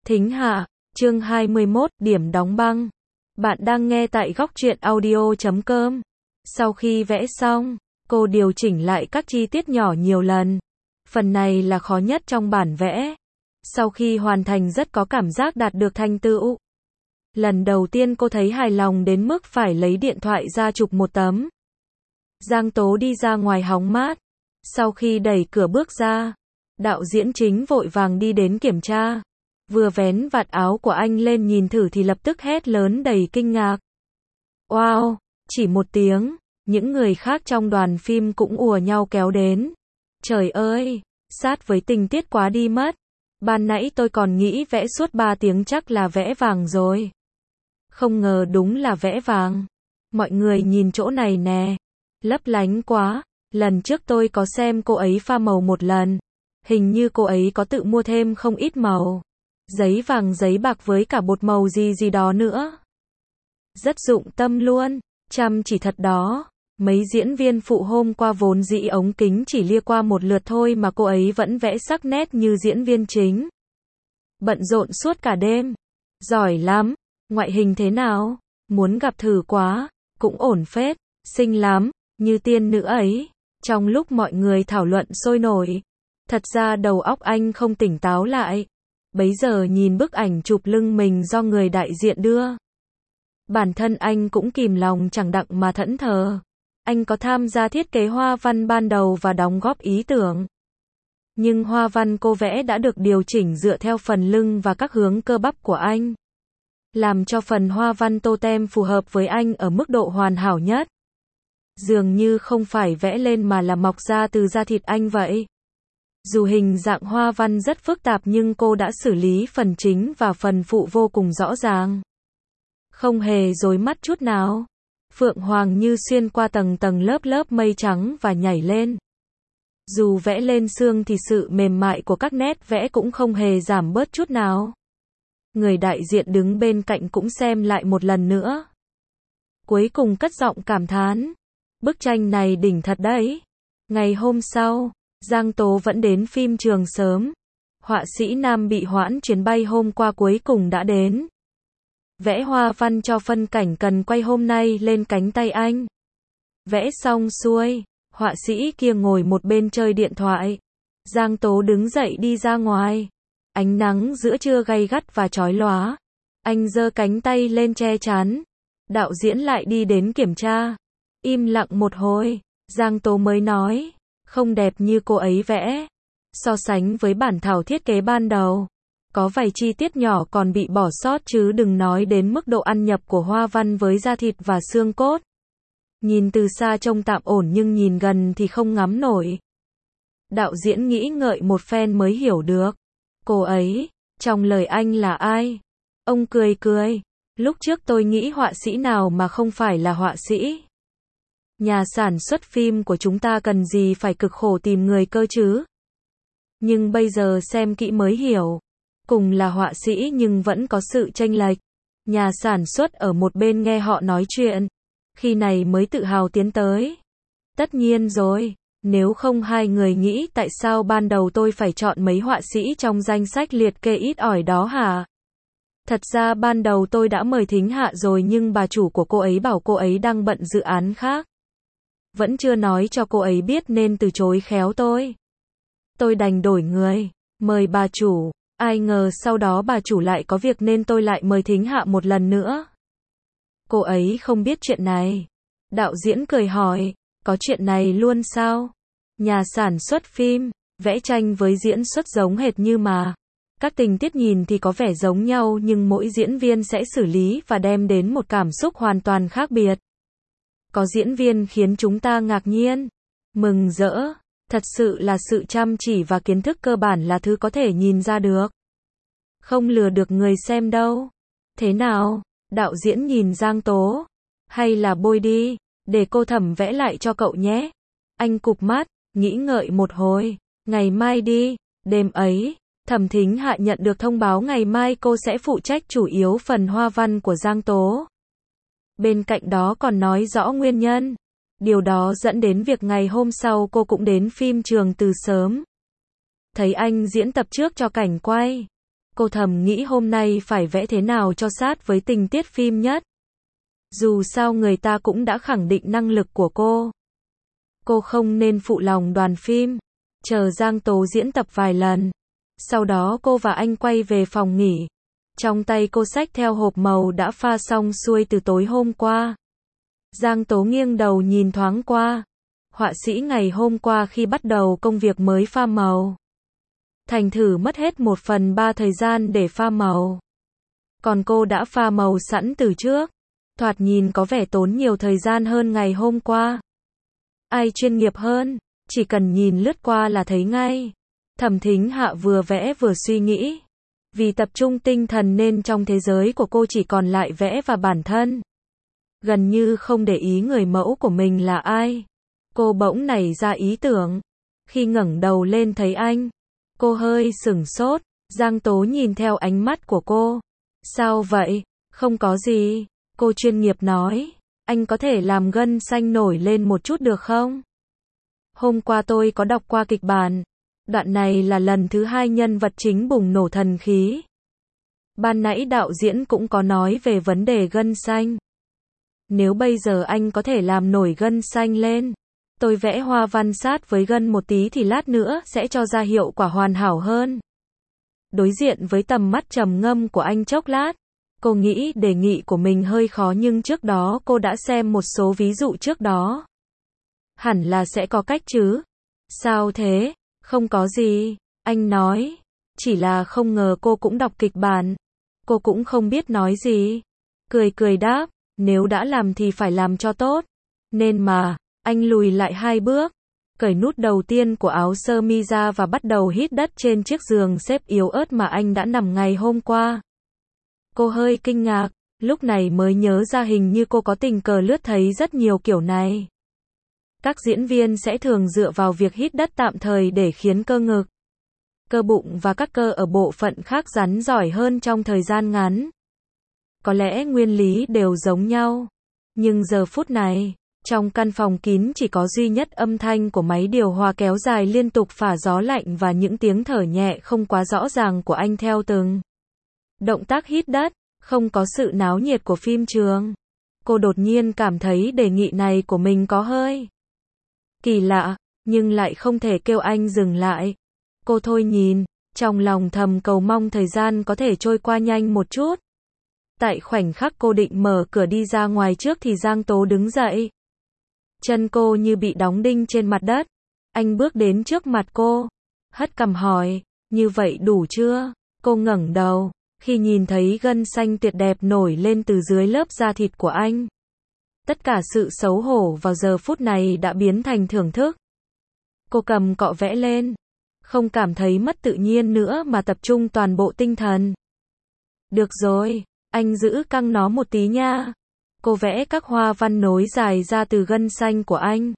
Thính hạ, chương 21, điểm đóng băng. Bạn đang nghe tại góc truyện audio.com. Sau khi vẽ xong, cô điều chỉnh lại các chi tiết nhỏ nhiều lần. Phần này là khó nhất trong bản vẽ. Sau khi hoàn thành rất có cảm giác đạt được thành tựu. Lần đầu tiên cô thấy hài lòng đến mức phải lấy điện thoại ra chụp một tấm. Giang Tố đi ra ngoài hóng mát. Sau khi đẩy cửa bước ra, đạo diễn chính vội vàng đi đến kiểm tra. Vừa vén vạt áo của anh lên nhìn thử thì lập tức hét lớn đầy kinh ngạc. Wow, chỉ một tiếng, những người khác trong đoàn phim cũng ùa nhau kéo đến. Trời ơi, sát với tình tiết quá đi mất. Ban nãy tôi còn nghĩ vẽ suốt 3 tiếng chắc là vẽ vàng rồi. Không ngờ đúng là vẽ vàng. Mọi người nhìn chỗ này nè, lấp lánh quá. Lần trước tôi có xem cô ấy pha màu một lần. Hình như cô ấy có tự mua thêm không ít màu. Giấy vàng giấy bạc với cả bột màu gì đó nữa. Rất dụng tâm luôn, chăm chỉ thật đó. Mấy diễn viên phụ hôm qua vốn dĩ ống kính chỉ lia qua một lượt thôi mà cô ấy vẫn vẽ sắc nét như diễn viên chính. Bận rộn suốt cả đêm. Giỏi lắm, ngoại hình thế nào? Muốn gặp thử quá, cũng ổn phết, xinh lắm, như tiên nữ ấy. Trong lúc mọi người thảo luận sôi nổi, thật ra đầu óc anh không tỉnh táo lại. Bấy giờ nhìn bức ảnh chụp lưng mình do người đại diện đưa. Bản thân anh cũng kìm lòng chẳng đặng mà thẫn thờ. Anh có tham gia thiết kế hoa văn ban đầu và đóng góp ý tưởng. Nhưng hoa văn cô vẽ đã được điều chỉnh dựa theo phần lưng và các hướng cơ bắp của anh. Làm cho phần hoa văn tô tem phù hợp với anh ở mức độ hoàn hảo nhất. Dường như không phải vẽ lên mà là mọc ra từ da thịt anh vậy. Dù hình dạng hoa văn rất phức tạp nhưng cô đã xử lý phần chính và phần phụ vô cùng rõ ràng. Không hề rối mắt chút nào. Phượng hoàng như xuyên qua tầng tầng lớp lớp mây trắng và nhảy lên. Dù vẽ lên xương thì sự mềm mại của các nét vẽ cũng không hề giảm bớt chút nào. Người đại diện đứng bên cạnh cũng xem lại một lần nữa. Cuối cùng cất giọng cảm thán. Bức tranh này đỉnh thật đấy. Ngày hôm sau, Giang Tố vẫn đến phim trường sớm. Họa sĩ nam bị hoãn chuyến bay hôm qua cuối cùng đã đến. Vẽ hoa văn cho phân cảnh cần quay hôm nay lên cánh tay anh. Vẽ xong xuôi, họa sĩ kia ngồi một bên chơi điện thoại. Giang Tố đứng dậy đi ra ngoài. Ánh nắng giữa trưa gay gắt và chói lóa. Anh giơ cánh tay lên che chắn. Đạo diễn lại đi đến kiểm tra. Im lặng một hồi, Giang Tố mới nói. Không đẹp như cô ấy vẽ. So sánh với bản thảo thiết kế ban đầu, có vài chi tiết nhỏ còn bị bỏ sót chứ đừng nói đến mức độ ăn nhập của hoa văn với da thịt và xương cốt. Nhìn từ xa trông tạm ổn nhưng nhìn gần thì không ngắm nổi. Đạo diễn nghĩ ngợi một phen mới hiểu được. Cô ấy, trong lời anh là ai? Ông cười cười. Lúc trước tôi nghĩ họa sĩ nào mà không phải là họa sĩ. Nhà sản xuất phim của chúng ta cần gì phải cực khổ tìm người cơ chứ? Nhưng bây giờ xem kỹ mới hiểu. Cùng là họa sĩ nhưng vẫn có sự chênh lệch. Nhà sản xuất ở một bên nghe họ nói chuyện. Khi này mới tự hào tiến tới. Tất nhiên rồi. Nếu không hai người nghĩ tại sao ban đầu tôi phải chọn mấy họa sĩ trong danh sách liệt kê ít ỏi đó hả? Thật ra ban đầu tôi đã mời Thính Hạ rồi nhưng bà chủ của cô ấy bảo cô ấy đang bận dự án khác. Vẫn chưa nói cho cô ấy biết nên từ chối khéo tôi. Tôi đành đổi người, mời bà chủ. Ai ngờ sau đó bà chủ lại có việc nên tôi lại mời Thính Hạ một lần nữa. Cô ấy không biết chuyện này. Đạo diễn cười hỏi, có chuyện này luôn sao? Nhà sản xuất phim, vẽ tranh với diễn xuất giống hệt như mà. Các tình tiết nhìn thì có vẻ giống nhau nhưng mỗi diễn viên sẽ xử lý và đem đến một cảm xúc hoàn toàn khác biệt. Có diễn viên khiến chúng ta ngạc nhiên, mừng rỡ. Thật sự là sự chăm chỉ và kiến thức cơ bản là thứ có thể nhìn ra được. Không lừa được người xem đâu. Thế nào? Đạo diễn nhìn Giang Tố. Hay là bôi đi, để cô Thẩm vẽ lại cho cậu nhé. Anh cụp mắt, nghĩ ngợi một hồi. Ngày mai đi, đêm ấy, Thẩm Thính Hạ nhận được thông báo ngày mai cô sẽ phụ trách chủ yếu phần hoa văn của Giang Tố. Bên cạnh đó còn nói rõ nguyên nhân. Điều đó dẫn đến việc ngày hôm sau cô cũng đến phim trường từ sớm. Thấy anh diễn tập trước cho cảnh quay. Cô thầm nghĩ hôm nay phải vẽ thế nào cho sát với tình tiết phim nhất. Dù sao người ta cũng đã khẳng định năng lực của cô. Cô không nên phụ lòng đoàn phim. Chờ Giang Tố diễn tập vài lần. Sau đó cô và anh quay về phòng nghỉ. Trong tay cô xách theo hộp màu đã pha xong xuôi từ tối hôm qua. Giang Tố nghiêng đầu nhìn thoáng qua. Họa sĩ ngày hôm qua khi bắt đầu công việc mới pha màu. Thành thử mất hết 1/3 thời gian để pha màu. Còn cô đã pha màu sẵn từ trước. Thoạt nhìn có vẻ tốn nhiều thời gian hơn ngày hôm qua. Ai chuyên nghiệp hơn, chỉ cần nhìn lướt qua là thấy ngay. Thẩm Thính Hạ vừa vẽ vừa suy nghĩ. Vì tập trung tinh thần nên trong thế giới của cô chỉ còn lại vẽ và bản thân. Gần như không để ý người mẫu của mình là ai. Cô bỗng nảy ra ý tưởng. Khi ngẩng đầu lên thấy anh, cô hơi sửng sốt. Giang Tố nhìn theo ánh mắt của cô. Sao vậy? Không có gì. Cô chuyên nghiệp nói. Anh có thể làm gân xanh nổi lên một chút được không? Hôm qua tôi có đọc qua kịch bản. Đoạn này là lần thứ 2 nhân vật chính bùng nổ thần khí. Ban nãy đạo diễn cũng có nói về vấn đề gân xanh. Nếu bây giờ anh có thể làm nổi gân xanh lên, tôi vẽ hoa văn sát với gân một tí thì lát nữa sẽ cho ra hiệu quả hoàn hảo hơn. Đối diện với tầm mắt trầm ngâm của anh chốc lát, cô nghĩ đề nghị của mình hơi khó nhưng trước đó cô đã xem một số ví dụ trước đó. Hẳn là sẽ có cách chứ. Sao thế? Không có gì, anh nói. Chỉ là không ngờ cô cũng đọc kịch bản. Cô cũng không biết nói gì. Cười cười đáp, nếu đã làm thì phải làm cho tốt. Nên mà, anh lùi lại 2 bước. Cởi nút đầu tiên của áo sơ mi ra và bắt đầu hít đất trên chiếc giường xếp yếu ớt mà anh đã nằm ngày hôm qua. Cô hơi kinh ngạc, lúc này mới nhớ ra hình như cô có tình cờ lướt thấy rất nhiều kiểu này. Các diễn viên sẽ thường dựa vào việc hít đất tạm thời để khiến cơ ngực, cơ bụng và các cơ ở bộ phận khác rắn giỏi hơn trong thời gian ngắn. Có lẽ nguyên lý đều giống nhau. Nhưng giờ phút này, trong căn phòng kín chỉ có duy nhất âm thanh của máy điều hòa kéo dài liên tục phả gió lạnh và những tiếng thở nhẹ không quá rõ ràng của anh theo từng động tác hít đất, không có sự náo nhiệt của phim trường. Cô đột nhiên cảm thấy đề nghị này của mình có hơi kỳ lạ, nhưng lại không thể kêu anh dừng lại. Cô thôi nhìn, trong lòng thầm cầu mong thời gian có thể trôi qua nhanh một chút. Tại khoảnh khắc cô định mở cửa đi ra ngoài trước thì Giang Tố đứng dậy. Chân cô như bị đóng đinh trên mặt đất. Anh bước đến trước mặt cô, hất cằm hỏi, như vậy đủ chưa? Cô ngẩng đầu, khi nhìn thấy gân xanh tuyệt đẹp nổi lên từ dưới lớp da thịt của anh. Tất cả sự xấu hổ vào giờ phút này đã biến thành thưởng thức. Cô cầm cọ vẽ lên, không cảm thấy mất tự nhiên nữa mà tập trung toàn bộ tinh thần. Được rồi, anh giữ căng nó một tí nha. Cô vẽ các hoa văn nối dài ra từ gân xanh của anh.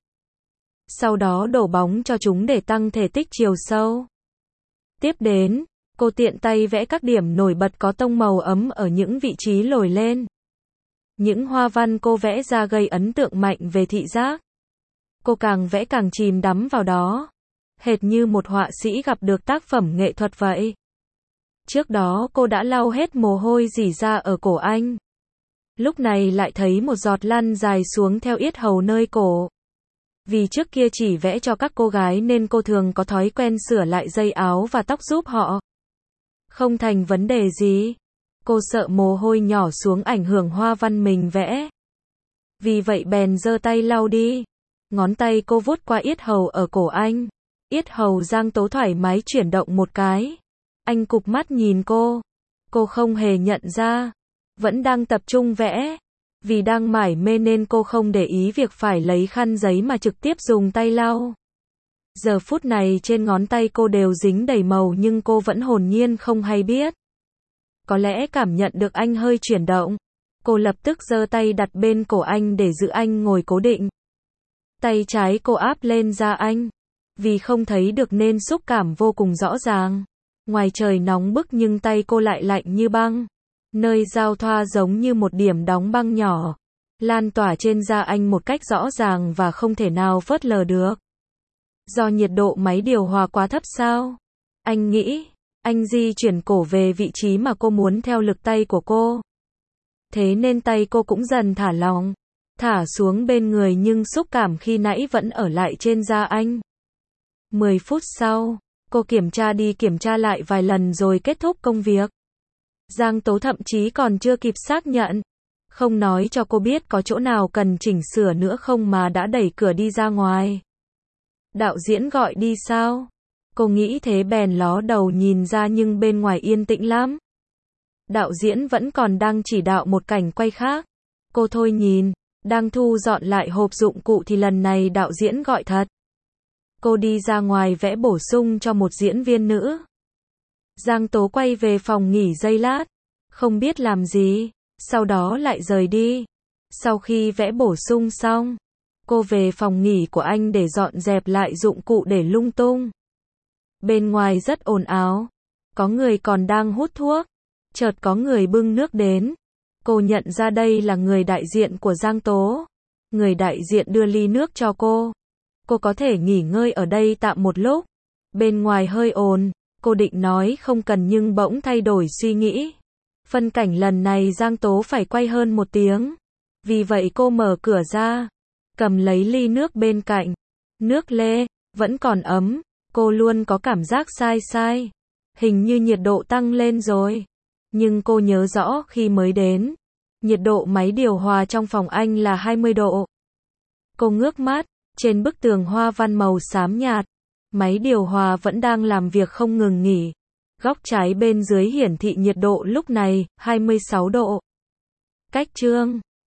Sau đó đổ bóng cho chúng để tăng thể tích chiều sâu. Tiếp đến, cô tiện tay vẽ các điểm nổi bật có tông màu ấm ở những vị trí nổi lên. Những hoa văn cô vẽ ra gây ấn tượng mạnh về thị giác. Cô càng vẽ càng chìm đắm vào đó. Hệt như một họa sĩ gặp được tác phẩm nghệ thuật vậy. Trước đó cô đã lau hết mồ hôi rỉ ra ở cổ anh. Lúc này lại thấy một giọt lăn dài xuống theo yết hầu nơi cổ. Vì trước kia chỉ vẽ cho các cô gái nên cô thường có thói quen sửa lại dây áo và tóc giúp họ. Không thành vấn đề gì. Cô sợ mồ hôi nhỏ xuống ảnh hưởng hoa văn mình vẽ. Vì vậy bèn giơ tay lau đi. Ngón tay cô vuốt qua yết hầu ở cổ anh. Yết hầu Giang Tố thoải mái chuyển động một cái. Anh cụp mắt nhìn cô. Cô không hề nhận ra. Vẫn đang tập trung vẽ. Vì đang mải mê nên cô không để ý việc phải lấy khăn giấy mà trực tiếp dùng tay lau. Giờ phút này trên ngón tay cô đều dính đầy màu nhưng cô vẫn hồn nhiên không hay biết. Có lẽ cảm nhận được anh hơi chuyển động. Cô lập tức giơ tay đặt bên cổ anh để giữ anh ngồi cố định. Tay trái cô áp lên da anh. Vì không thấy được nên xúc cảm vô cùng rõ ràng. Ngoài trời nóng bức nhưng tay cô lại lạnh như băng. Nơi giao thoa giống như một điểm đóng băng nhỏ. Lan tỏa trên da anh một cách rõ ràng và không thể nào phớt lờ được. Do nhiệt độ máy điều hòa quá thấp sao? Anh nghĩ. Anh di chuyển cổ về vị trí mà cô muốn theo lực tay của cô. Thế nên tay cô cũng dần thả lỏng, thả xuống bên người nhưng xúc cảm khi nãy vẫn ở lại trên da anh. 10 phút sau, cô kiểm tra đi kiểm tra lại vài lần rồi kết thúc công việc. Giang Tố thậm chí còn chưa kịp xác nhận, không nói cho cô biết có chỗ nào cần chỉnh sửa nữa không mà đã đẩy cửa đi ra ngoài. Đạo diễn gọi đi sao? Cô nghĩ thế bèn ló đầu nhìn ra nhưng bên ngoài yên tĩnh lắm. Đạo diễn vẫn còn đang chỉ đạo một cảnh quay khác. Cô thôi nhìn, đang thu dọn lại hộp dụng cụ thì lần này đạo diễn gọi thật. Cô đi ra ngoài vẽ bổ sung cho một diễn viên nữ. Giang Tố quay về phòng nghỉ giây lát, không biết làm gì, sau đó lại rời đi. Sau khi vẽ bổ sung xong, cô về phòng nghỉ của anh để dọn dẹp lại dụng cụ để lung tung. Bên ngoài rất ồn ào, có người còn đang hút thuốc, chợt có người bưng nước đến. Cô nhận ra đây là người đại diện của Giang Tố. Người đại diện đưa ly nước cho cô. Cô có thể nghỉ ngơi ở đây tạm một lúc. Bên ngoài hơi ồn, cô định nói không cần nhưng bỗng thay đổi suy nghĩ. Phân cảnh lần này Giang Tố phải quay hơn 1 tiếng. Vì vậy cô mở cửa ra, cầm lấy ly nước bên cạnh. Nước lê, vẫn còn ấm, cô luôn có cảm giác sai sai. Hình như nhiệt độ tăng lên rồi. Nhưng cô nhớ rõ khi mới đến, nhiệt độ máy điều hòa trong phòng anh là 20 độ. Cô ngước mắt, trên bức tường hoa văn màu xám nhạt, máy điều hòa vẫn đang làm việc không ngừng nghỉ. Góc trái bên dưới hiển thị nhiệt độ lúc này, 26 độ. Cách chương